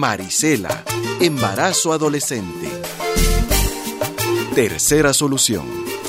Marisela, embarazo adolescente. Tercera solución.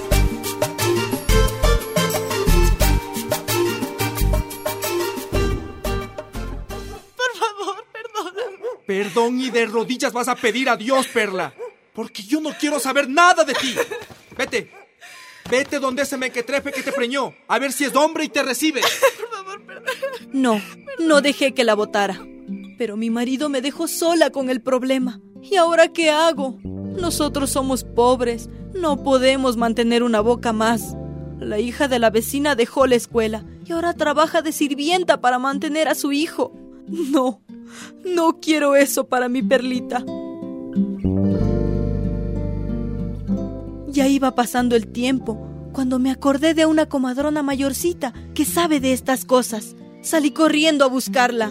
Por favor, perdóname. Perdón, y de rodillas vas a pedir a Dios, Perla, porque yo no quiero saber nada de ti. Vete donde ese mequetrefe que te preñó, a ver si es hombre y te recibe. Por favor, perdóname. No dejé que la botara. Pero mi marido me dejó sola con el problema. ¿Y ahora qué hago? Nosotros somos pobres. No podemos mantener una boca más. La hija de la vecina dejó la escuela y ahora trabaja de sirvienta para mantener a su hijo. No quiero eso para mi Perlita. Ya iba pasando el tiempo cuando me acordé de una comadrona mayorcita que sabe de estas cosas. Salí corriendo a buscarla.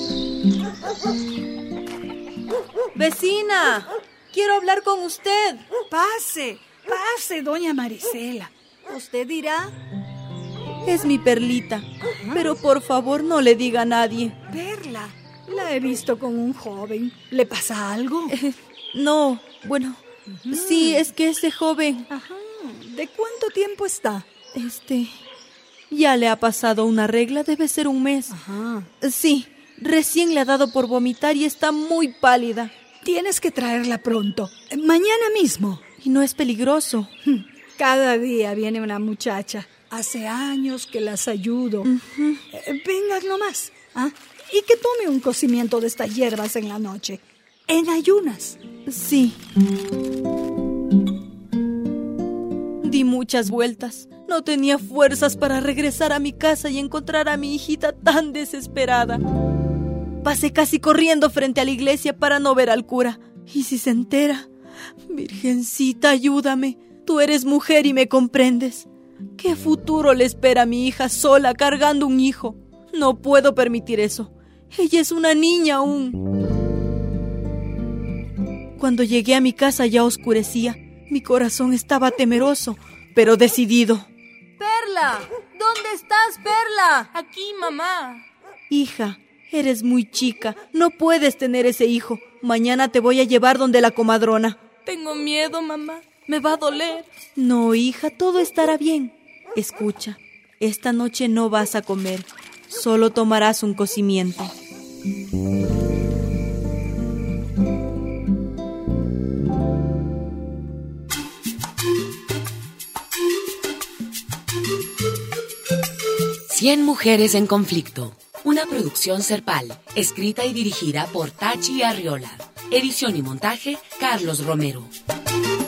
¡Vecina! ¡Quiero hablar con usted! Pase, doña Marisela. ¿Usted dirá? Es mi Perlita, pero por favor no le diga a nadie. Perla, la he visto con un joven. ¿Le pasa algo? No, bueno, sí, es que ese joven... Ajá. ¿De cuánto tiempo está? Ya le ha pasado una regla, debe ser un mes. Ajá. Sí, recién le ha dado por vomitar y está muy pálida. Tienes que traerla pronto, mañana mismo. Y no es peligroso. Cada día viene una muchacha. Hace años que las ayudo. Vengan nomás. Y que tome un cocimiento de estas hierbas en la noche. En ayunas. Sí. Di muchas vueltas. No tenía fuerzas para regresar a mi casa y encontrar a mi hijita tan desesperada. Pasé casi corriendo frente a la iglesia para no ver al cura. ¿Y si se entera? Virgencita, ayúdame. Tú eres mujer y me comprendes. ¿Qué futuro le espera a mi hija sola cargando un hijo? No puedo permitir eso. Ella es una niña aún. Cuando llegué a mi casa ya oscurecía. Mi corazón estaba temeroso, pero decidido. ¡Perla! ¿Dónde estás, Perla? Aquí, mamá. Hija, eres muy chica. No puedes tener ese hijo. Mañana te voy a llevar donde la comadrona. Tengo miedo, mamá. Me va a doler. No, hija, todo estará bien. Escucha, esta noche no vas a comer. Solo tomarás un cocimiento. Cien mujeres en conflicto. Una producción Serpal, escrita y dirigida por Tachi Arriola. Edición y montaje, Carlos Romero.